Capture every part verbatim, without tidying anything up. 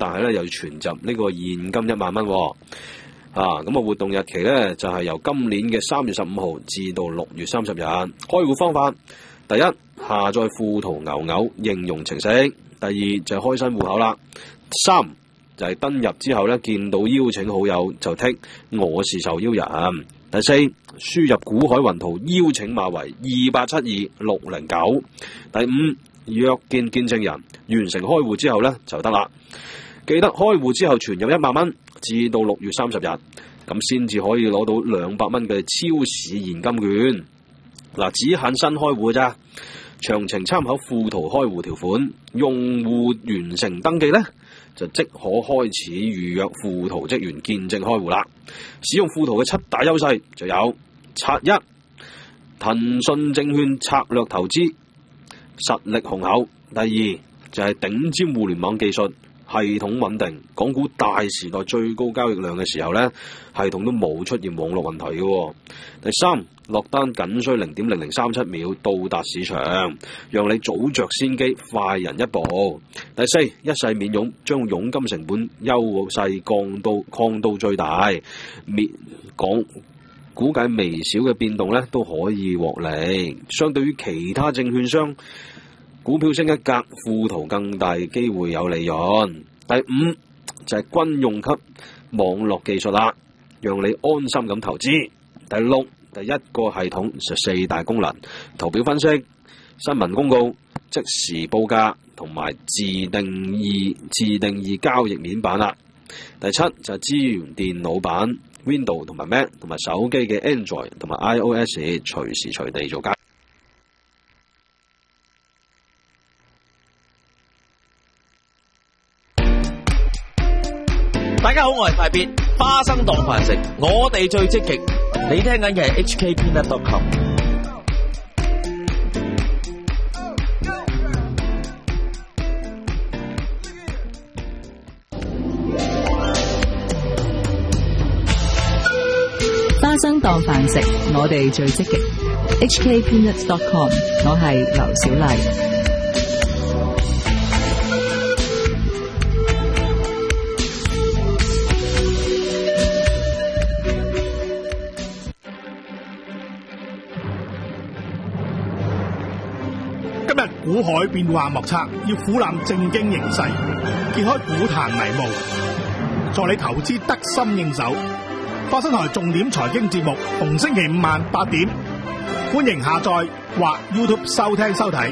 但係咧又要存入呢個現金一萬蚊。啊，咁啊活動日期咧就係、是、由今年嘅三月十五號至到六月三十日。開戶方法：第一，下載富途牛牛應用程式；第二就係開新戶口啦；三就係、是、登入之後咧見到邀請好友就剔我是受邀人；第四，輸入股海雲圖邀請碼為二八七二六零九；第五，約見見證人，完成開戶之後咧就得啦。記得開戶之後存入一萬蚊。至到六月三十日，咁先至可以攞到兩百蚊嘅超市現金券。嗱，只限新開戶咋，詳情參考富途開戶條款。用戶完成登記呢，就即可開始預約富途職員見證開戶啦。使用富途嘅七大優勢就有：拆一，騰訊證券策略投資，實力雄厚；第二就係、是、頂尖互聯網技術。系統穩定，港股大時代最高交易量嘅時候呢，系統都冇出現網絡問題嘅。第三，落單僅需零點零零三七秒到達市場，讓你早着先機，快人一步。第四，一世免佣，將佣金成本優勢降到降到最大，免港估計微小嘅變動呢都可以獲利。相對於其他證券商，股票升一格，富途更大機會有利潤。第五就係、是、軍用級網絡技術啦，讓你安心咁投資。第六，第一個系統就四大功能：圖表分析、新聞公告、即時報價同埋自定義自定義交易面板啦。第七就係、是、支援電腦版 Windows 同埋 Mac 同埋手機嘅 Android 同埋 iOS 隨時隨地做交易。 大家好，我係大別花生當飯食，我哋最積極。你聽緊嘅係 H K Peanut dot com。 花生當飯食，我哋最積極。H K Peanut dot com， 我係劉小麗。 股海變幻莫測，要俯瞰正經形勢，揭開股壇迷霧，助你投資得心應手。花生台重點財經節目，逢星期五晚八點，歡迎下載或 YouTube 收聽收睇。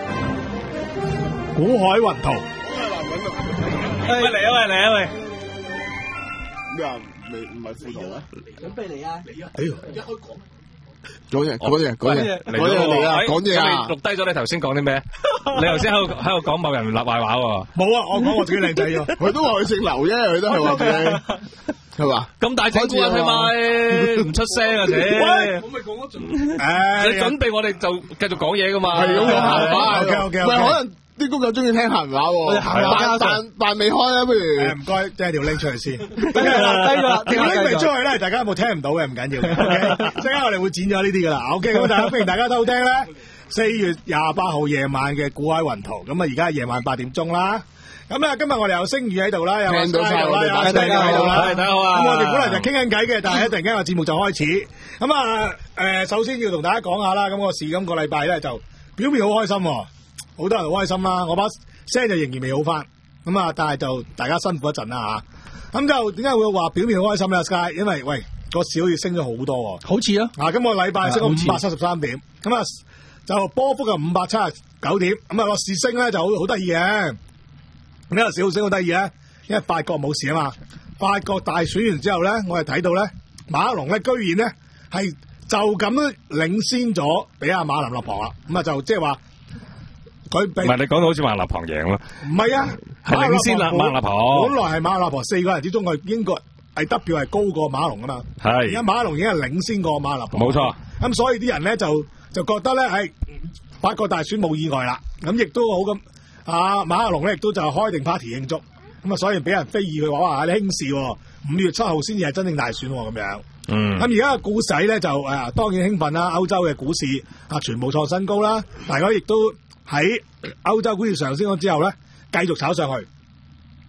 股海雲圖， 喂嚟啊喂嚟啊喂！ 咩啊？未唔係富途啊？ 準備嚟啊！嚟啊！ 哎呦，一開講。 講嘢，講嘢，講嘢，講嘢嚟啊！講嘢啊！ 錄低咗你頭先講啲咩？你頭先喺度喺度講某人立壞話喎。 冇啊！我講我自己靚仔喎。 佢都話佢姓劉啫，佢都係話俾你，係嘛？ 咁大隻股啊，係咪？唔出聲啊，姐。 喂， 我咪講咗準。誒，你準備我哋就繼續講嘢噶嘛？ 係咁講閒話。 OK OK。 唔係可能啲公友中意聽閒話喎。但但但未開啊，不如。誒，唔該，即係條 link 出嚟先。低咗啦，低咗啦。條 link 未出去咧，大家有冇聽唔到嘅？唔緊要。OK，即刻我哋會剪咗呢啲噶啦。OK，咁大家歡迎大家收聽咧。四月廿八號夜晚嘅股海雲圖，咁啊而家夜晚八點鐘啦。咁咧今日我哋有星宇喺度啦，有聽到晒我哋把聲喺度啦。大家好啊！咁我哋本來就傾緊偈嘅，但係一突然間個節目就開始。咁啊誒，首先要同大家講下啦。咁個市今個禮拜咧就表面好開心，好多人好開心啦。我把聲就仍然未好翻，咁啊但係就大家辛苦一陣啦吓。咁就點解會話表面好開心咧 ？Sky， 因為喂個市好似升咗好多，好似啊！啊，今個禮拜升咗五百七十三點，咁啊。就波幅就五百七十九點，咁啊個市升咧就好好得意嘅。呢個市好升好得意啊，因為法國冇事啊嘛。法國大選完之後咧，我哋睇到咧馬克龍咧居然咧係就咁領先咗俾阿馬林勒龐啦。咁啊就即係話佢唔係你講到好似馬林勒龐贏咯？唔係啊， 係領先啦馬林勒龐。 本來係馬林勒龐四個人之中，佢應該係得票係高過馬龍噶嘛。係而家馬龍已經係領先過馬林勒龐。冇錯。咁所以啲人咧就。就覺得咧，係法國大選冇意外啦，咁亦都好咁。啊，馬克龍咧亦都就開定 party 慶祝，咁啊，所以俾人非議佢話話你輕視，五月七號先至係真正大選咁樣。嗯。咁而家嘅股市咧就誒、啊，當然興奮啦，歐洲嘅股市啊全部創新高啦，大家亦都喺歐洲股市上升咗之後咧，繼續炒上去。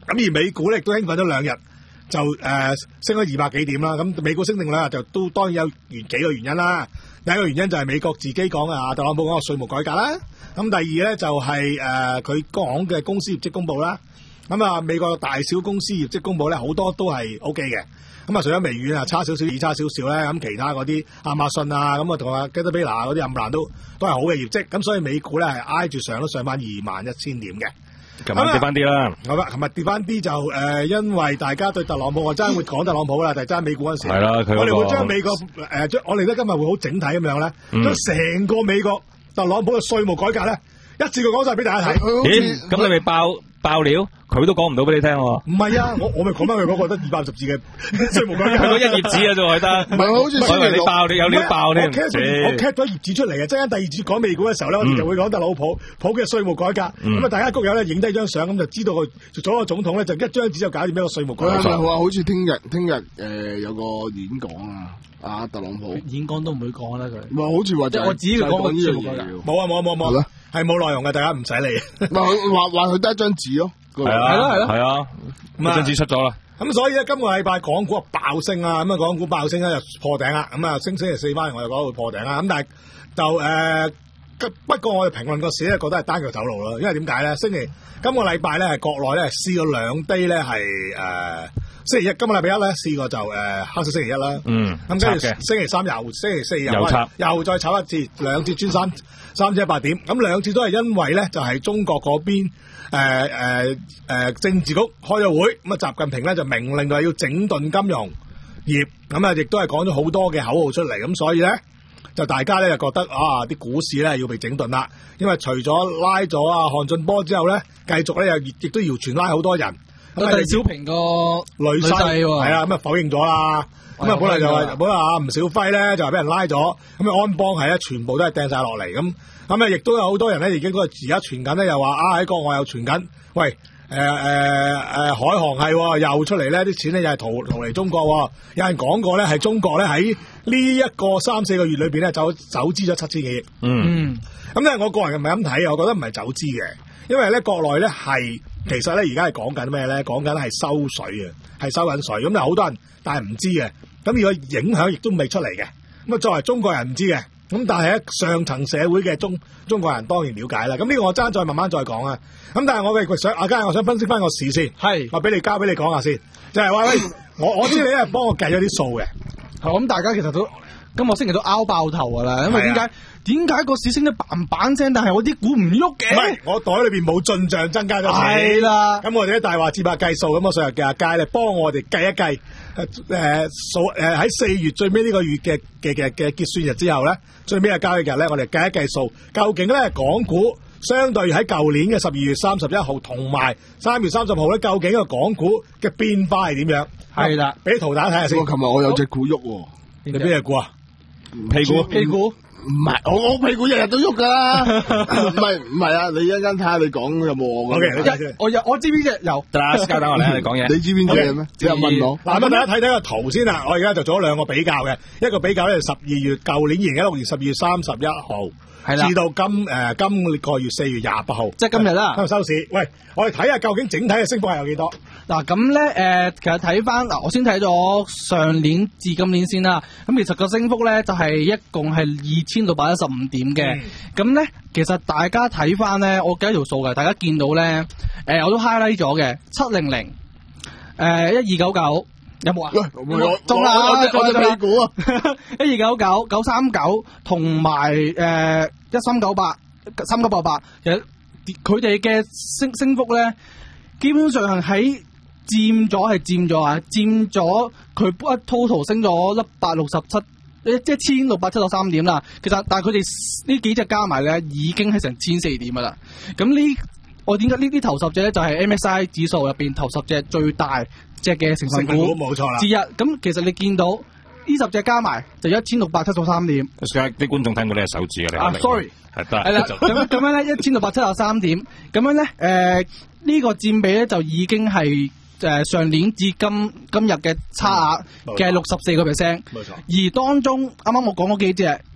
咁而美股咧亦都興奮咗兩日，就誒、呃、升咗二百幾點啦。咁美股升定兩日就都當然有原幾個原因啦。第一個原因就係美國自己講啊，特朗普講個稅務改革啦。咁第二咧就係誒佢講嘅公司業績公佈啦。咁啊，美國大小公司業績公佈咧，好多都係 O K 嘅。咁啊，除咗微軟啊差少少，二差少少咧，咁其他嗰啲亞馬遜啊，咁啊同啊 Caterpillar 嗰啲冚唪唥都都係好嘅業績。咁所以美股咧係挨住上都上翻二萬一千點嘅。 琴日跌翻啲啦。 好啦，琴日跌翻啲就誒、呃，因為大家對特朗普，我真係會講特朗普啦，但係爭美股嗰陣時， 係啦，佢我哋會將美國誒將、呃、我哋咧今日會好整體咁樣咧，將成、嗯、個美國特朗普嘅稅務改革咧，一次過講晒俾大家睇。 咦？咁你咪爆爆料？佢都講唔到俾你聽喎。 唔係啊，我我咪講翻佢嗰個得二百五十字嘅稅務改革， 佢嗰一頁紙啊，仲係得。 唔係好似我以為你爆，你有料爆添。 我 cap 咗頁紙出嚟啊！即係第二節講美股嘅時候咧，我哋就會講特朗普普嘅稅務改革。咁、嗯、啊，大家谷友咧影低張相，咁就知道佢做咗個總統咧，就一張紙就搞掂一個稅務改革。 佢話好似聽日聽日誒有個演講啊，啊特朗普演講都唔會講啦佢。 唔係好似話即係我只要講個稅務改革。 冇啊冇啊冇冇，係冇內容嘅，大家唔使理。 話話佢得一張紙咯。 係啊，係咯，係咯，係啊，咁啊，張紙出咗啦。 咁所以咧，今個禮拜港股啊爆升啊，咁啊港股爆升咧就破頂啦。咁啊升星期四翻嚟，我哋講會破頂啦。咁但係就誒、呃，不過我哋評論個市咧，覺得係單腳走路咯。因為點解咧？星期今個禮拜咧係國內咧試過兩低咧係誒星期一，今個禮拜一咧試過就誒、呃、黑色星期一啦。嗯。咁跟住星期三又星期四又又，又再炒一次，兩次穿三三千一百點。咁兩次都係因為咧就係、是、中國嗰邊。誒誒誒，政治局開咗會，咁啊，習近平咧就命令佢要整頓金融業，咁啊，亦都係講咗好多嘅口號出嚟，咁所以咧就大家咧就覺得啊，啲股市咧要被整頓啦，因為除咗拉咗啊韓俊波之後咧，繼續咧又亦都謠傳拉好多人， 咁啊，李小平個女婿係啊，咁啊否認咗啦，咁啊本來就話本來啊吳小輝咧就係俾人拉咗，咁啊安邦係咧全部都係掟晒落嚟咁。咁啊，亦都有好多人咧，已經嗰個而家傳緊咧，又話啊喺國外又傳緊，喂，誒誒誒，海航係又出嚟咧，啲錢咧又係逃逃嚟中國，有人講過咧係中國咧喺呢一個三四個月裏邊咧走走資咗七千幾億。嗯，咁咧我個人唔係咁睇，我覺得唔係走資嘅，因為咧國內咧係其實咧而家係講緊咩咧？講緊係收水啊，係收緊水，咁有好多人但係唔知嘅，咁如果影響亦都未出嚟嘅，咁啊作為中國人唔知嘅。咁但係喺上層社會嘅中中國人當然了解啦。咁呢個我爭再慢慢再講啊。咁但係我嘅想阿嘉，我想分析翻個市先。係，我俾你交俾你講下先。就係、是、話喂，我我知你咧幫我計咗啲數嘅。 咁、嗯、大家其實都今個星期都拗爆頭噶啦。因為點解點解個市升得嘭嘭聲，但係我啲股唔喐嘅？唔係， 我袋裏邊冇進賬增加咗錢。 係啦。咁我哋啲大話節拍計數，咁我上日嘅阿佳咧幫我哋計一計。誒誒數誒喺四月最尾呢個月嘅嘅嘅嘅結算日之後咧，最尾嘅交易日咧，我哋計一計數，究竟咧港股相對喺舊年嘅十二月三十一號同埋三月三十號咧，究竟個港股嘅變化係點樣？係啦，俾圖大家睇下先。我琴日我有隻股喐喎，你邊隻股啊？屁股，屁股。唔係，我我屁股日日都喐噶啦，唔係唔係啊！你一陣間睇下你講有冇我。O K， 我有我知邊隻有。得啦，交等我嚟，你講嘢。你知邊隻咩？你又問我。嗱，咁大家睇睇個圖先啦。我而家就做咗兩個比較嘅，一個比較咧就十二月舊年二零一六年十二月三十一號。係啦，至到今誒、呃、今個月四月廿八號，即係今日啦。今日收市，喂，我哋睇下究竟整體嘅升幅係有幾多？嗱，咁咧誒，其實睇翻嗱，我先睇咗上年至今年先啦。咁其實個升幅咧就係、是、一共係二千六百一十五點嘅。咁、嗯、咧，其實大家睇翻咧，我計一條數嘅，大家見到咧，誒、呃，我都 highlight 咗嘅，七零零，誒，一二九九。有冇啊？喂，中啦！我隻美股啊，一二九九九三九同埋誒一三九八三九八八，其實佢哋嘅升升幅咧，基本上係喺佔咗係佔咗啊，佔咗佢一 total 升咗一百六十七，即係一千六百七十三點啦。其實但係佢哋呢幾隻加埋咧，已經係成千四點噶啦。咁呢，我點解呢啲頭十隻咧就係 M S I 指數入邊頭十隻最大隻嘅成分股冇錯啦，之一。咁其實你見到呢十隻加埋就一千六百七十三點。啲觀眾聽過你係手指嘅，你啊 sorry 係得係啦。咁咁樣咧一千六百七十三點，咁樣咧誒呢個佔比咧就已經係誒、呃、上年至今今日嘅差額嘅六十四個 percent。冇錯。而當中啱啱我講嗰幾隻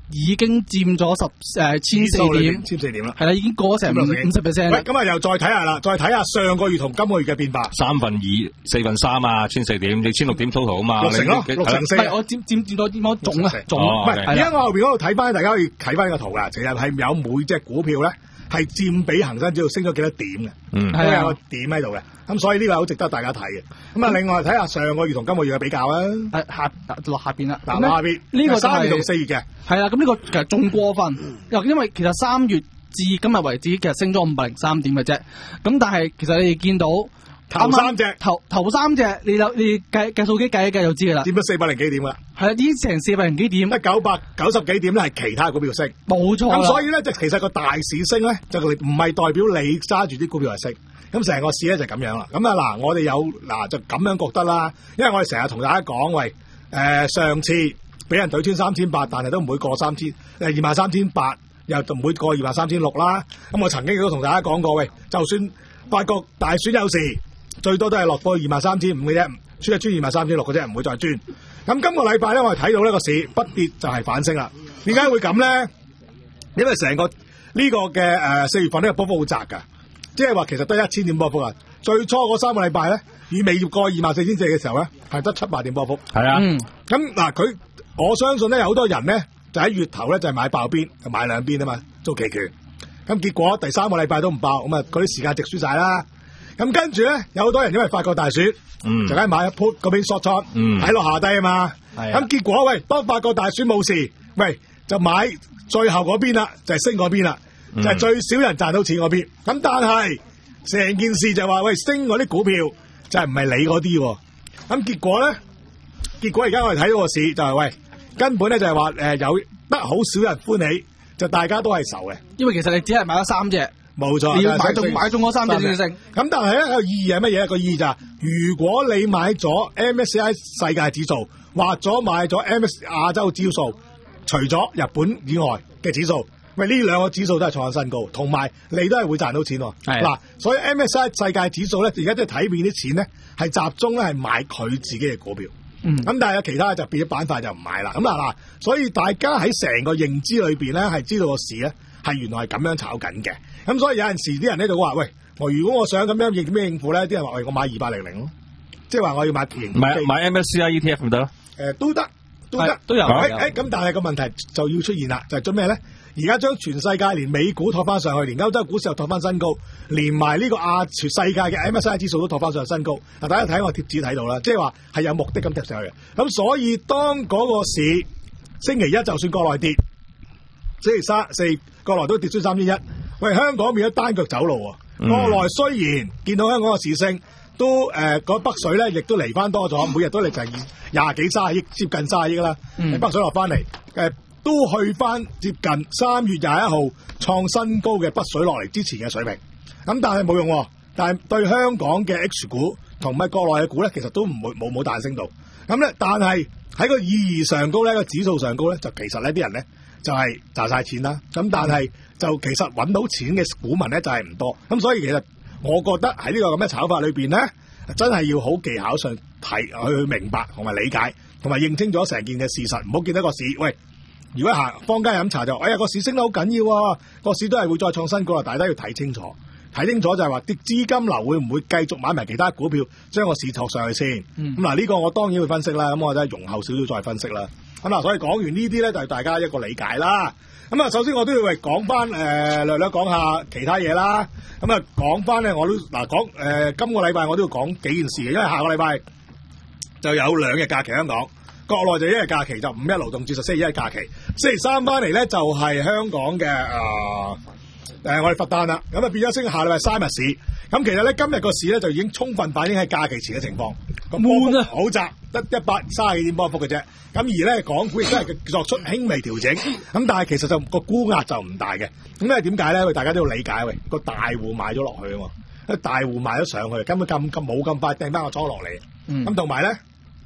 已經佔咗十誒千四點， 千四點啦， 係啦，已經過咗成五十 percent。 喂，咁啊又再睇下啦，再睇下上個月同今個月嘅變化， 三分二、四分三啊，千四點，你千六點 total 啊嘛， 六成咯，六成四。 唔係我佔佔佔多啲，我總啊總。 唔係，而家我後邊嗰度睇翻，大家可以睇翻呢個圖噶，其實係有每隻股票咧係佔比恒生指數升咗幾多點嘅， 嗯， 都有個點喺度嘅。咁所以呢個好值得大家睇嘅。咁啊，另外睇下上個月同今個月嘅比較啊， 係下落下邊啦。 嗱，下邊呢個三月同四月嘅， 係啦。咁呢個其實仲過分，又因為其實三月至今日為止，其實升咗五百零三點嘅啫。咁但係其實你哋見到頭三隻頭頭三隻，你有你計計數機計一計就知噶啦， 佔咗四百零幾點啦。 係啊，已經成四百零幾點， 得九百九十幾點咧係其他股票升， 冇錯。 咁所以咧，就其實個大市升咧，就唔係代表你揸住啲股票係升。咁成個市咧就咁樣啦。咁啊嗱，我哋有嗱就咁樣覺得啦，因為我哋成日同大家講，喂，誒、呃、上次俾人懟穿三千八，但係都唔會過三千，誒二萬三千八，又唔會過二萬三千六啦。咁我曾經亦都同大家講過，喂，就算法國大選有時，最多都係落到二萬三千五嘅啫，穿一穿二萬三千六嘅啫，唔會再穿。咁今個禮拜咧，我哋睇到呢個市不跌就係反升啦。點解會咁咧？因為成個呢個嘅誒四月份呢個波幅好窄㗎。即係話其實得一千點波幅啊！最初嗰三個禮拜咧，以未越過二萬四千四嘅時候咧，係得七百點波幅。 係啊， 咁嗱佢，我相信咧有好多人咧就喺月頭咧就係買爆邊，就買兩邊啊嘛，做期權。咁結果第三個禮拜都唔爆，咁啊嗰啲時間值輸晒啦。咁跟住咧有好多人因為法國大選，嗯、就梗係買一 put 嗰邊 short 倉，睇落下低啊嘛。咁、啊、結果喂，當法國大選冇事，喂就買最後嗰邊啦，就係、是、升嗰邊啦。就係最少人賺到錢嗰邊，咁但係成件事就話喂升嗰啲股票就係唔係你嗰啲，咁結果咧，結果而家我哋睇到個市就係、是、喂根本咧就係話誒有得好少人歡喜，就大家都係愁嘅，因為其實你只係買咗三隻，冇錯，你要買中買中嗰三隻先升，咁但係咧個意義係乜嘢？個意義就係、是、如果你買咗 M S C I 世界指數，或者買咗 M S 亞洲指數，除咗日本以外嘅指數。喂，呢兩個指數都係創新高，同埋你都係會賺到錢喎。嗱，所以 M S C I 世界指數咧，而家即係睇遍啲錢咧，係集中咧係買佢自己嘅股票。嗯，咁但係有其他就變咗板塊就唔買啦。咁啊嗱，所以大家喺成個認知裏邊咧，係知道個市咧係原來係咁樣炒緊嘅。咁所以有陣時啲人咧就話：喂，我如果我想咁樣應咩應付咧？啲人話：喂，我買二八零零咯，即係話我要買平買買 M S C I E T F 唔得咯？ 誒，都得，都得，都有。誒誒，咁但係個問題就要出現啦，就係做咩咧？而家將全世界連美股托翻上去，連歐洲股市又托翻新高，連埋呢個亞全世界嘅 M S C I 指數都托翻上新高。嗱，大家睇我貼紙睇到啦，即係話係有目的咁貼上去嘅。咁所以當嗰個市星期一就算國內跌，星期三四國內都跌出三千一，喂，香港變咗單腳走路喎。嗯、國內雖然見到香港嘅市升，都誒嗰、呃、北水咧亦都嚟翻多咗，每日都嚟就係廿幾卅億，接近卅億啦。嗯、北水落翻嚟誒。呃都去翻接近三月廿一號創新高嘅北水落嚟之前嘅水平，咁但係冇用，但係對香港嘅 H 股同埋國內嘅股咧，其實都唔會冇冇彈升到，咁咧，但係喺個意義上高咧，個指數上高咧，就其實呢啲人咧就係賺晒錢啦，咁但係就其實揾到錢嘅股民咧就係唔多，咁所以其實我覺得喺呢個咁嘅炒法裏邊咧，真係要好技巧上睇去明白同埋理解，同埋認清咗成件嘅事實，唔好見得個市喂。如果行坊間飲茶就，哎呀個市升得好緊要啊，個市都係會再創新高啦，大家要睇清楚，睇清楚就係話啲資金流會唔會繼續買埋其他股票，將個市托上去先。咁嗱呢個我當然會分析啦，咁我就容後少少再分析啦。咁嗱，所以講完呢啲咧就係大家一個理解啦。咁啊，首先我都要嚟講翻誒略略講下其他嘢啦。咁啊講翻咧，我都嗱講誒今個禮拜我都要講幾件事嘅，因為下個禮拜就有兩日假期香港。國內就一日假期，就五一勞動節，就星期一日假期。星期三翻嚟咧就係、是、香港嘅誒誒我哋佛誕啦，咁啊變咗星期下禮拜三日市。咁其實咧今日個市咧就已經充分反映喺假期前嘅情況。悶啊，好窄，得一百三十幾點波幅嘅啫。咁而咧港股亦都係作出輕微調整。咁但係其實就個沽壓就唔大嘅。咁因為點解咧？喂，大家都要理解喂，個大戶買咗落去啊嘛，因為大戶買咗上去，根本咁咁冇咁快掟翻個倉落嚟。咁同埋咧。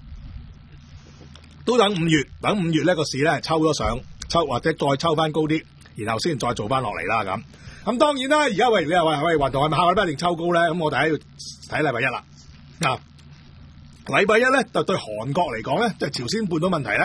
都等五月，等五月呢個市咧抽咗上，抽或者再抽翻高啲，然後先再做翻落嚟啦咁。咁當然啦，而家喂你又話喂運動係咪下個禮拜一定抽高咧？咁我哋喺度睇禮拜一啦。嗱，禮拜一咧就對韓國嚟講咧，就係朝鮮半島問題咧，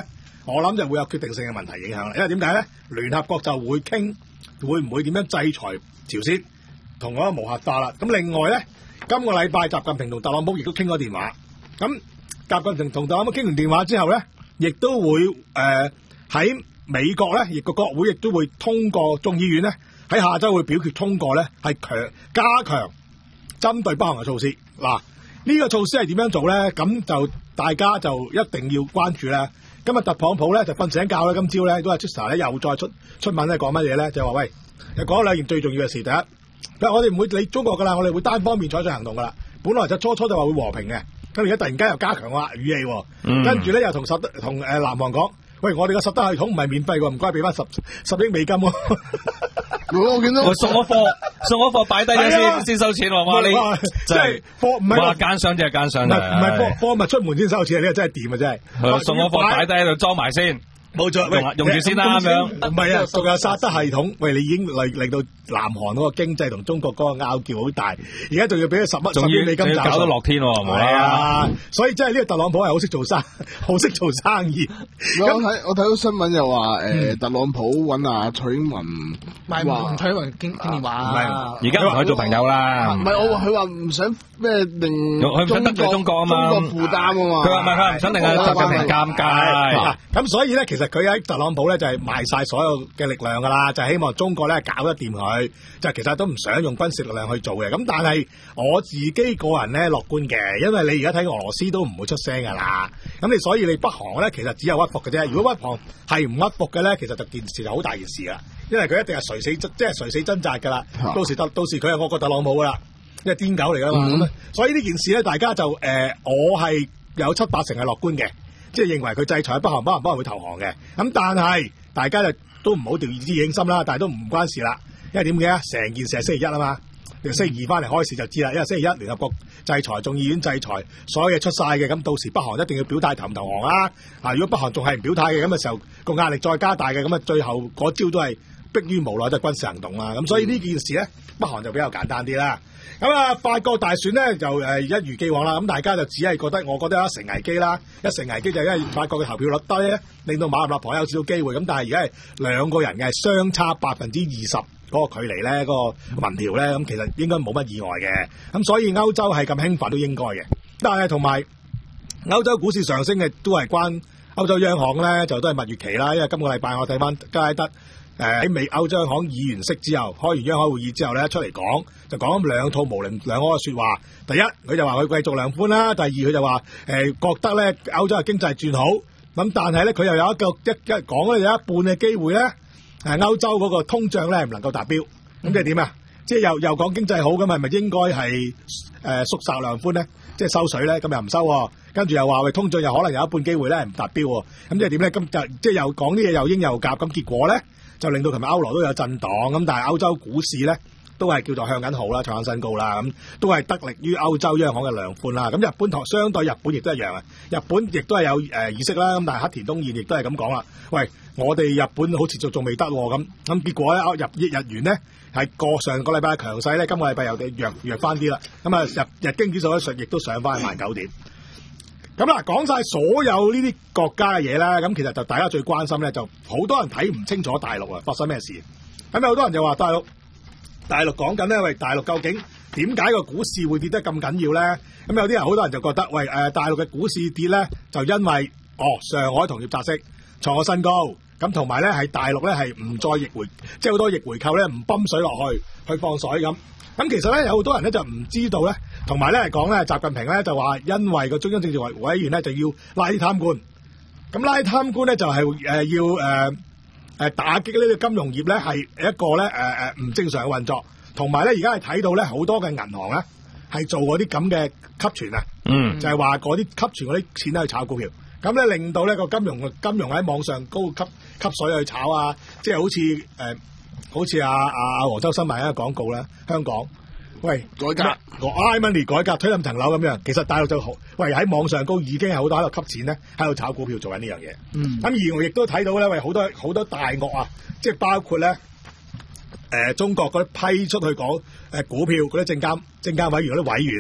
我諗就會有決定性嘅問題影響啦。因為點解咧？聯合國就會傾會唔會點樣制裁朝鮮，同嗰個無核化啦。咁另外咧，今個禮拜習近平同特朗普亦都傾咗電話。咁習近平同特朗普傾完電話之後咧，亦都會誒喺、呃、美國咧，亦個國會亦都會通過眾議院咧喺下週會表決通過咧，係強加強針對北韓嘅措施。嗱，呢個措施係點樣做咧？咁就大家就一定要關注啦。今日特朗普咧就瞓醒覺咧，今朝咧都係 Twitter 咧又再出出文咧講乜嘢咧？就話喂，又講兩件最重要嘅事。第一，我哋唔會理中國噶啦，我哋會單方面採取行動噶啦。本來就初初就話會和平嘅，咁而家突然間又加強話語氣，嗯、跟住咧又同實同誒南韓講，喂，我哋嘅實德系統唔係免費喎，唔該俾翻十十億美金喎。 我見到我送咗貨，送咗貨擺低咗先先收錢喎。哇！你即係貨唔係話奸商就係奸商， 唔係唔係貨貨物出門先收錢，呢個真係掂啊！真係送咗貨擺低喺度裝埋先。 冇錯，喂， 用住先啦咁樣。 唔係啊，仲有薩德系統，喂，你已經令令到南韓嗰個經濟同中國嗰個拗撬好大，而家仲要俾佢十蚊十億美金， 搞到落天喎，係咪啊？所以真係呢個特朗普係好識做生，好識做生意。 我睇我睇到新聞又話誒，特朗普揾阿蔡英文， 唔係同蔡英文傾傾電話啊。 而家唔可以做朋友啦。 唔係我佢話唔想咩令佢唔想得罪中國啊嘛， 中國負擔啊嘛。 佢話唔係佢唔想令阿習近平尷尬。 咁所以咧，其實佢喺特朗普咧就係賣晒所有嘅力量噶啦，就係希望中國咧搞得掂佢，就其實都唔想用軍事力量去做嘅。咁但係我自己個人咧樂觀嘅，因為你而家睇俄羅斯都唔會出聲噶啦。咁你所以你北韓咧其實只有屈服嘅啫。如果北韓係唔屈服嘅咧，其實就件事就好大件事啦。因為佢一定係垂死即係垂死掙扎噶啦。到時到到時佢係我個特朗普噶啦，因為癲狗嚟噶嘛。咁、嗯、所以呢件事咧，大家就誒、呃，我係有七八成係樂觀嘅。即係認為佢制裁北韓，北韓北韓會投降嘅。咁但係大家就都唔好掉以輕心啦。但係都唔關事啦，因為點嘅啊？成件事係星期一啊嘛，你星期二翻嚟開始就知啦。因為星期一聯合國制裁，眾議院制裁，所有嘢出晒嘅。咁到時北韓一定要表態投唔投降啦。啊，如果北韓仲係唔表態嘅咁嘅時候，個壓力再加大嘅，咁啊最後嗰招都係迫於無奈，就軍事行動啦。咁所以呢件事咧，北韓就比較簡單啲啦。咁啊，法國大選咧就誒一如既往啦，咁大家就只係覺得，我覺得有一成危機啦，一成危機就係因為法國嘅投票率低咧，令到馬立婆有少少機會，咁但係而家係兩個人嘅相差百分之二十嗰個距離咧，嗰、嗰個民調咧，咁其實應該冇乜意外嘅，咁所以歐洲係咁興奮都應該嘅，但係同埋歐洲股市上升嘅都係關歐洲央行咧就都係蜜月期啦，因為今個禮拜我睇翻加拉德。誒喺美歐央行議完息之後，開完央行會議之後咧，出嚟講就講兩套模棱兩可嘅説話。第一，佢就話佢繼續量寬啦；第二，佢就話誒、呃、覺得咧歐洲嘅經濟轉好。咁但係咧，佢又有一個一一講咧有一半嘅機會咧，誒歐洲嗰個通脹咧唔能夠達標。咁即係點啊？即係又又講經濟好咁，係咪應該係誒、呃、縮窄量寬咧？即係收水咧？咁又唔收、哦，跟住又話喂通脹又可能有一半機會咧唔達標喎。咁即係點咧？咁就即係又講啲嘢又鷹又鴿，咁結果咧？就令到琴日歐羅都有震盪，咁但係歐洲股市咧都係叫做向緊好啦，創緊新高啦，咁都係得力於歐洲央行嘅量寬啦。咁日本同相對日本亦都一樣啊，日本亦都係有誒、呃、意識啦，咁但係黑田東彥亦都係咁講啦。喂，我哋日本好似仲仲未得喎，咁咁結果咧日日元咧係過上個禮拜強勢咧，今個禮拜又弱弱翻啲啦。咁啊日日經指數咧亦都上翻萬九點。咁啦，講晒所有呢啲國家嘅嘢啦，咁其實就大家最關心咧，就好多人睇唔清楚大陸啊發生咩事。咁有好多人就話大陸，大陸講緊咧，喂，大陸究竟點解個股市會跌得咁緊要咧？咁有啲人好多人就覺得，喂，誒、呃，大陸嘅股市跌咧，就因為哦，上海同業拆息創咗新高，咁同埋咧係大陸咧係唔再逆回，即係好多逆回購咧唔泵水落去，去放水咁。咁其實咧有好多人咧就唔知道咧，同埋咧講咧，習近平咧就話因為個中央政治委委員咧就要拉啲貪官，咁拉貪官咧就係、是、誒、呃、要誒誒、呃、打擊呢個金融業咧係一個咧誒誒唔正常嘅運作，同埋咧而家係睇到咧好多嘅銀行咧係做嗰啲咁嘅吸存啊，嗯，就係話嗰啲吸存嗰啲錢咧去炒股票，咁咧令到呢個金融金融喺網上高吸吸水去炒啊，即係好似誒。呃好似阿阿阿黃周新聞一個廣告啦，香港喂改革，iMoney 改革推冧層樓咁樣，其實大陸就好喂喺網上高已經係好多喺度吸錢咧，喺度炒股票做緊呢樣嘢。嗯，咁而我亦都睇到咧，喂好多好多大鱷啊，即係包括咧誒、呃、中國嗰啲批出去講誒股票嗰啲證監證監委員嗰啲委員啊，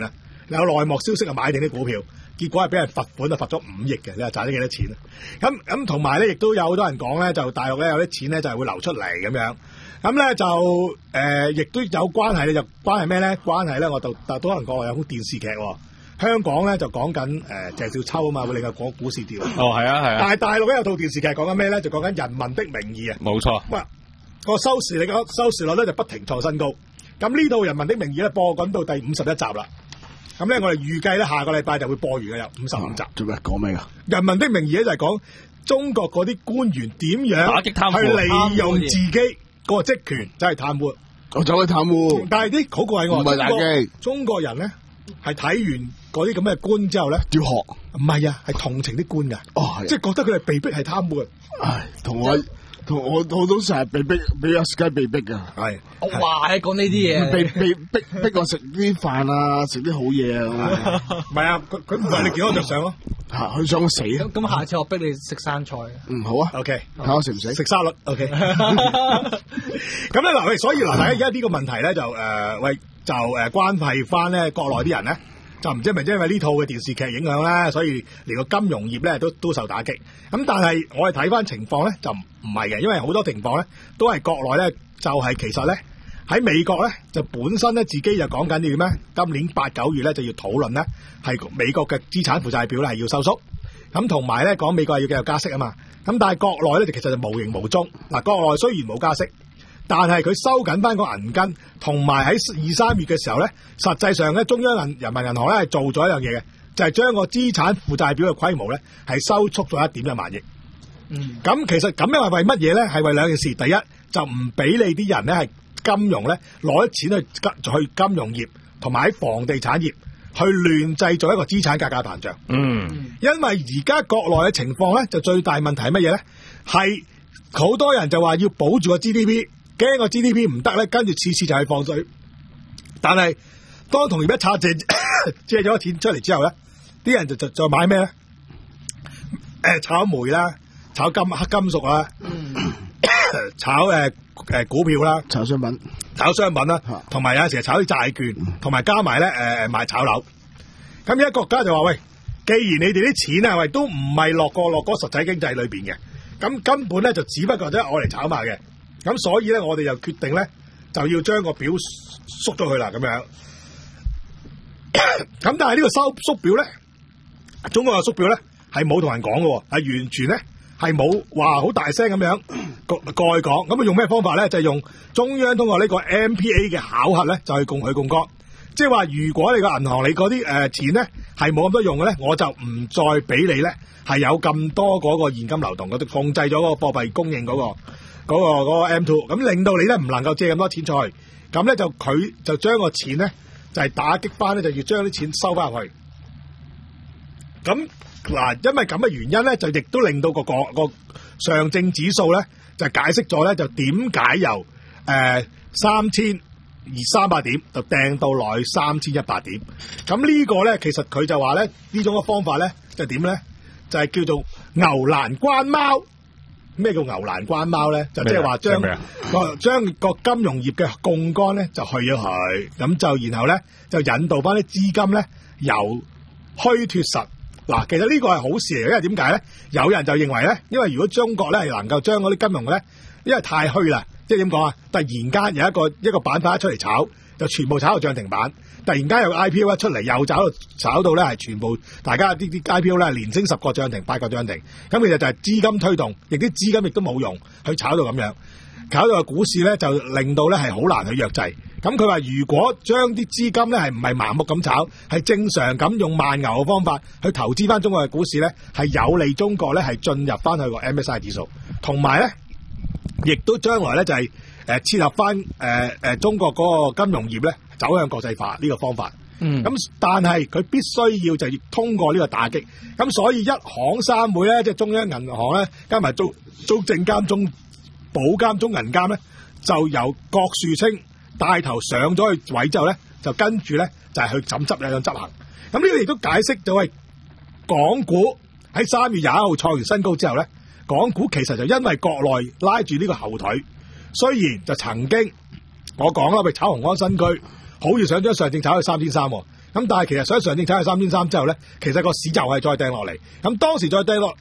有內幕消息啊買定啲股票，結果係俾人罰款啊，罰咗五億嘅，你話賺咗幾多錢啊？咁咁同埋咧，亦都有好多人講咧，就大陸咧有啲錢咧就係會流出嚟咁樣。咁咧就誒，亦、呃、都有關係咧，就關係咩咧？關係咧，我就但多人講話有部電視劇、哦，香港咧就講緊誒鄭少秋啊嘛，會令佢講股市跌。 哦，係啊，係啊。 但係大陸咧有套電視劇講緊咩咧？就講緊《人民的名義》啊。 冇錯。 哇，個收視你個收視率咧就不停創新高。咁呢套《人民的名義》咧播緊到第五十一集啦。咁咧我哋預計咧下個禮拜就會播完嘅，有五十五集。 做咩講咩㗎？《 人民的名義》咧就係講中國嗰啲官員點樣打擊貪污， 去利用自己個職權真係貪污， 我走去貪污。 但係啲好過癮喎， 唔係打擊。 中國人咧係睇完嗰啲咁嘅官之後咧， 要學。 唔係啊，係同情啲官㗎。 哦， 即係覺得佢哋被逼係貪污嘅。 唉，同我同我我都成日被逼，俾阿 Sky 被逼㗎。係。 哇！講呢啲嘢， 被被逼逼我食啲飯啊，食啲好嘢啊。 唔係啊，佢佢唔係你見我着相咯。 嚇！佢想我死啊！ 咁咁下次我逼你食生菜。 嗯，好啊。 OK， 睇下我食唔食？ 食沙律。OK。咁咧嗱，喂，所以嗱，大家而家呢個問題咧就誒，喂，就誒關係翻咧國內啲人咧，就唔知係咪因為呢套嘅電視劇影響咧，所以連個金融業咧都都受打擊。咁但係我哋睇翻情況咧就唔係嘅，因為好多情況咧都係國內咧就係其實咧喺美國咧就本身咧自己就講緊要點咧，今年八九月咧就要討論咧係美國嘅資產負債表咧係要收縮。咁同埋咧講美國係要繼續加息啊嘛，咁但係國內咧就其實就無形無蹤。嗱，國內雖然冇加息，但係佢收緊翻個銀根，同埋喺二三月嘅時候咧，實際上咧中央銀人民銀行咧係做咗一樣嘢嘅，就係、是、將個資產負債表嘅規模咧係收縮咗一點一萬億。嗯，咁其實咁樣係為乜嘢咧？係為兩件事。第一就唔俾你啲人咧係金融咧攞啲錢去去金融業，同埋喺房地產業。去亂製造一個資產價格膨脹。嗯，因為而家國內嘅情況咧，就最大問題係乜嘢咧？係好多人就話要保住個 G D P， 驚個 G D P 唔得咧，跟住次次就係放水。但係當同業一拆借借咗錢出嚟之後咧，啲人就就再買咩咧？誒、呃，炒煤啦，炒金黑金屬啦，嗯、炒誒誒、呃、股票啦， 炒商品。 炒商品啦，同埋有陣時炒啲債券，同埋加埋咧誒買炒樓。咁而家國家就話：喂，既然你哋啲錢啊，喂都唔係落過落嗰實體經濟裏邊嘅，咁根本咧就只不過都係我嚟炒賣嘅。咁所以咧，我哋就決定咧就要將個表縮咗去啦，咁樣。咁但係呢個收縮表咧，中國嘅縮表咧係冇同人講嘅，係完全咧。係冇話好大聲咁樣過過去講，咁啊用咩方法咧？就係、是、用中央通過呢個 M P A 嘅考核咧，就去共佢槓桿。即係話，如果你個銀行你嗰啲誒錢咧係冇咁多用嘅咧，我就唔再俾你咧係有咁多嗰個現金流動，嗰啲控制咗嗰個貨幣供應嗰、那個嗰、那個嗰、那個 M two， 咁令到你咧唔能夠借咁多錢出去。咁咧就佢就將個錢咧就係、是、打擊翻咧，就要將啲錢收翻入去。咁嗱，因為咁嘅原因咧，就亦都令到個個個上證指數咧，就解釋咗咧，就點解由誒三千二三百點就掟到來三千一百點。咁呢個咧，其實佢就話咧，呢種嘅方法咧，就點咧？就係、是、叫做牛欄關貓。咩叫牛欄關貓咧？就即係話將個將個金融業嘅槓桿咧，就去咗佢，咁就然後咧就引導翻啲資金咧由虛脫實。嗱，其實呢個係好事嚟嘅，因為點解咧？有人就認為咧，因為如果中國咧係能夠將嗰啲金融咧，因為太虛啦，即係點講啊？突然間有一個一個板塊一出嚟炒，就全部炒到漲停板；突然間有個 I P O 一出嚟，又炒到炒到咧係全部大家啲啲 I P O 咧連升十個漲停、八個漲停。咁其實就係資金推動，亦啲資金亦都冇用去炒到咁樣，搞到個股市咧就令到咧係好難去弱制。咁佢話如果將啲資金咧係唔係盲目咁炒，係正常咁用慢牛嘅方法去投資翻中國嘅股市咧，係有利中國咧係進入翻去個 M S C I 指數，同埋咧亦都將來咧就係、是、誒、呃、切合翻誒誒中國嗰個金融業咧走向國際化呢個方法。嗯，咁但係佢必須要就要通過呢個打擊，咁所以一行三會咧，即係中央銀行咧，加埋中中證監、中保監、中銀監咧，就由郭樹清帶頭上咗去位之後咧，就跟住咧就係、是、去怎執咧咁執行。咁呢個亦都解釋咗係港股喺三月廿一號創完新高之後咧，港股其實就因為國內拉住呢個後腿，雖然就曾經我講啦，喂炒雄安新區好似想將上證炒去三千三， 咁但係其實上上證踩去三千三之後咧，其實個市就係再掟落嚟。咁當時再掟落，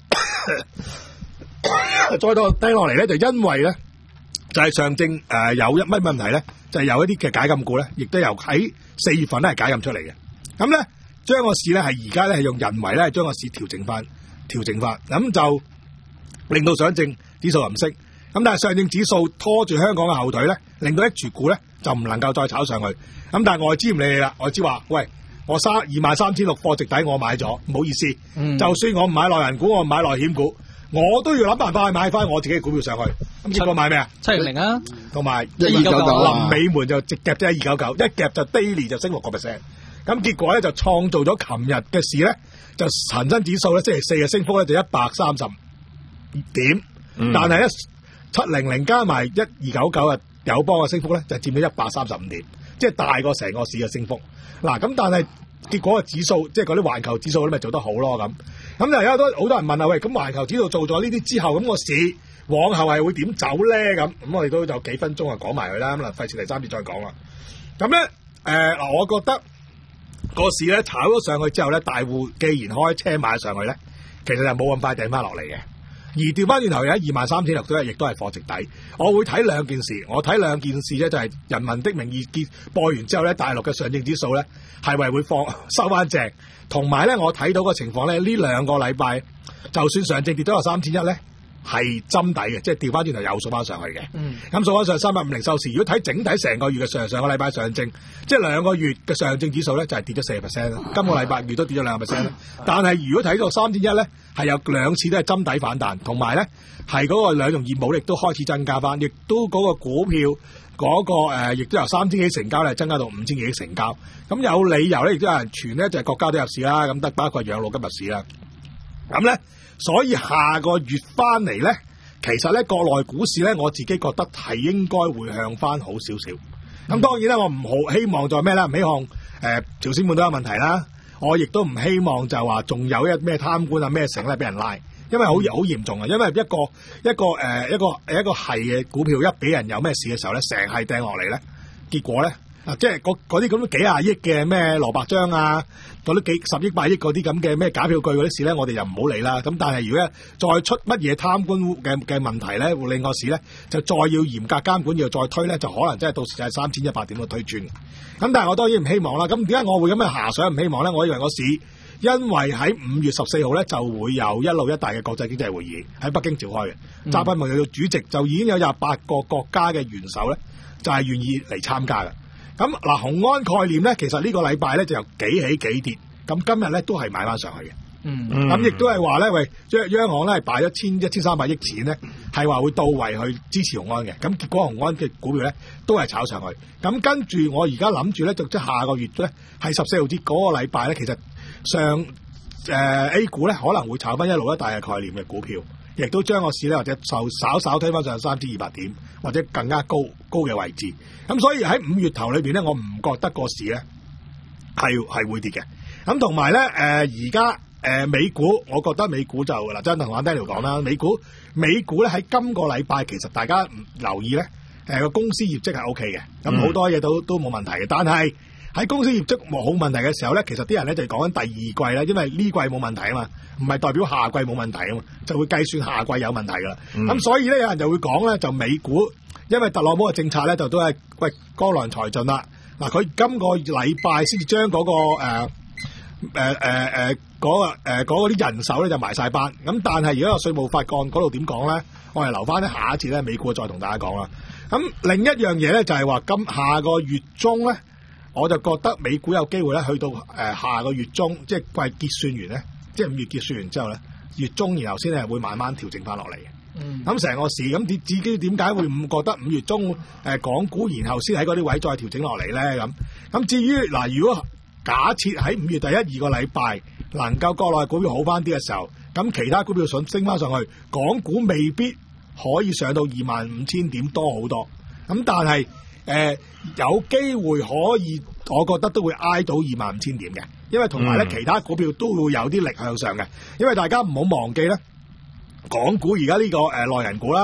再到掟落嚟咧，就因為咧就係、是、上證誒、呃、有一乜問題咧，就係、是、有一啲嘅解禁股咧，亦都由喺四月份咧係解禁出嚟嘅。咁咧將個市咧係而家咧係用人為咧將個市調整翻，調整翻，咁就令到上證指數唔升。咁但係上證指數拖住香港嘅後腿咧，令到 H 股咧就唔能夠再炒上去。咁但係外資唔理你啦，外資話：喂，我三二萬三千六貨值底我買咗，唔好意思，嗯、就算我唔買內銀股，我唔買內險股，我都要諗辦法去買翻我自己嘅股票上去。咁結果買咩啊？ 七零零啊， 同埋一二九九， 臨尾門就直夾咗一二九九，一夾就 daily 就升六個 percent。咁結果咧就創造咗琴日嘅市咧，就恒生指數咧星期四嘅升幅咧就一百三十點，嗯、但係咧七零零加埋一二九九啊友邦嘅升幅咧就佔咗一百三十五點，即係大過成個市嘅升幅。嗱咁但係結果嘅指數即係嗰啲環球指數咧咪做得好咯咁。咁就有好多好多人問啊，喂，咁環球指數做咗呢啲之後，咁個市往後係會點走咧？咁咁我哋都有幾分鐘啊講埋佢啦，咁啊費事第三節再講啦。咁咧誒嗱，我覺得個市咧炒咗上去之後咧，大戶既然開車買上去咧，其實就冇咁快掟翻落嚟嘅。而調翻轉頭，而家二萬三千六都係，亦都係貨值底。我會睇兩件事，我睇兩件事咧，就係、是《人民的名義》結播完之後咧，大陸嘅上證指數咧係咪會放收翻正？同埋咧，我睇到個情況咧，呢兩個禮拜就算上證跌到有三千一咧，係針底嘅，即係調翻轉頭又掃翻上去嘅。咁掃翻上三百五零收市。如果睇整體成個月嘅上上個禮拜上證，即係兩個月嘅上證指數咧，就係、是、跌咗四個 percent 啦。今個禮拜月都跌咗兩個 percent 啦。但係如果睇到三千一咧，係有兩次都係針底反彈，同埋咧係嗰個兩種業務亦都開始增加翻，亦都嗰個股票嗰、那個誒，亦、呃、都由三千幾成交咧增加到五千幾億成交。咁有理由咧，亦都有人傳咧，就係、是、國家都入市啦，咁得包括養老金入市啦。咁咧，所以下個月翻嚟咧，其實咧國內股市咧，我自己覺得係應該會向翻好少少。咁、嗯、當然啦，我唔好希望再咩啦，唔希望誒、呃、朝鮮半島有問題啦。我亦都唔希望就話仲有一咩貪官啊咩成咧俾人拉，因為好好嚴重啊！因為一個一個誒、呃、一個一個係嘅股票一俾人有咩事嘅時候咧，成係掟落嚟咧，結果咧啊，即係嗰啲咁幾廿億嘅咩蘿蔔章啊，嗰啲幾十億百億嗰啲咁嘅咩假票據嗰啲事咧，我哋就唔好理啦。咁但係如果再出乜嘢貪官嘅嘅問題咧，會令個市咧就再要嚴格監管，要再推咧，就可能真係到時就係三千一百點去推轉。咁但係我當然唔希望啦。咁點解我會咁嘅遐想唔希望咧？我以為個市因為喺五月十四號咧就會有一路一帶嘅國際經濟會議喺北京召開嘅，習近平做主席就已經有廿八個國家嘅元首咧就係、是、願意嚟參加嘅。咁嗱，雄安概念咧，其實呢個禮拜咧就由幾起幾跌，咁今日咧都係買翻上去嘅。嗯，咁亦都係話咧，喂，央央行咧係擺咗千一千三百億錢咧，係話會到位去支持雄安嘅。咁結果雄安嘅股票咧都係炒上去。咁跟住我而家諗住咧，就即係下個月咧係十四號節嗰個禮拜咧，其實上誒、呃、A 股咧可能會炒翻一路一帶嘅概念嘅股票，亦都將個市咧或者就稍稍推翻上三千二百點或者更加高高嘅位置。咁所以喺五月頭裏邊咧，我唔覺得個市咧係係會跌嘅。咁同埋咧，誒而家誒美股，我覺得美股就嗱，真同阿 Daniel 講啦，美股美股咧喺今個禮拜其實大家留意咧，誒、呃、個公司業績係 O K 嘅，咁好多嘢都都冇問題嘅。但係喺公司業績冇好問題嘅時候咧，其實啲人咧就講緊第二季啦，因為呢季冇問題啊嘛，唔係代表下季冇問題啊嘛，就會計算下季有問題噶啦。咁、嗯、所以咧，有人就會講咧，就美股。因為特朗普嘅政策咧，就都係喂江郎才盡啦。嗱，佢今個禮拜先至將嗰個誒誒誒誒嗰個誒嗰啲人手咧就埋晒班。咁但係而家個稅務法案嗰度點講咧？我係留翻咧下一次咧美股再同大家講啦。咁另一樣嘢咧就係話今下個月中咧，我就覺得美股有機會咧去到誒、呃、下個月中，即係季結算完咧，即係五月結算完之後咧，月中然後先係會慢慢調整翻落嚟嘅。咁成、嗯、個市咁點自己點解會唔覺得五月中誒、呃、港股然後先喺嗰啲位再調整落嚟咧？咁咁至於嗱、呃，如果假設喺五月第一二個禮拜能夠國內股票好翻啲嘅時候，咁其他股票想升翻上去，港股未必可以上到二萬五千點多好多。咁但係誒、呃、有機會可以，我覺得都會挨到二萬五千點嘅，因為同埋咧其他股票都會有啲力向上嘅，因為大家唔好忘記咧。港股而家呢個誒內銀股啦，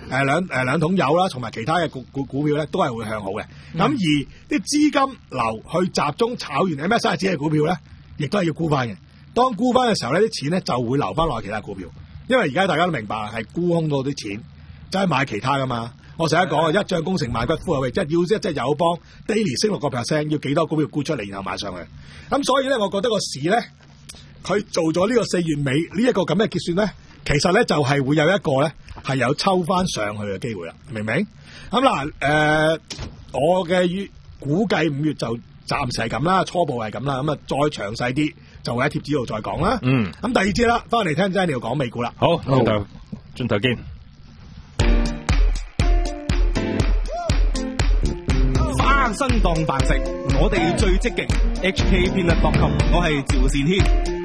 誒兩誒兩桶油啦，同埋其他嘅股股股票咧，都係會向好嘅。咁、嗯、而啲資金流去集中炒完 M S I 指嘅股票咧，亦都係要沽翻嘅。當沽翻嘅時候咧，啲錢咧就會流翻落其他股票，因為而家大家都明白係沽空到啲錢，就係買其他噶嘛。我成日講啊，一將功成萬骨枯啊，即係要一隻友邦 daily 升六個 percent， 要幾多股票沽出嚟，然後買上去。咁所以咧，我覺得個市咧，佢做咗呢個四月尾呢一個咁嘅結算咧，其實咧就係、是、會有一個咧係有抽翻上去嘅機會啦，明唔明？咁嗱，誒、呃，我嘅估計五月就暫時係咁啦，初步係咁啦，咁啊再詳細啲就會喺貼紙度再講啦。嗯，咁第二節啦，翻嚟聽 Daniel 講美股啦。 好，轉頭轉頭見。 生當飯食，我哋最積極。H K Peanut dot com， 我係趙善軒。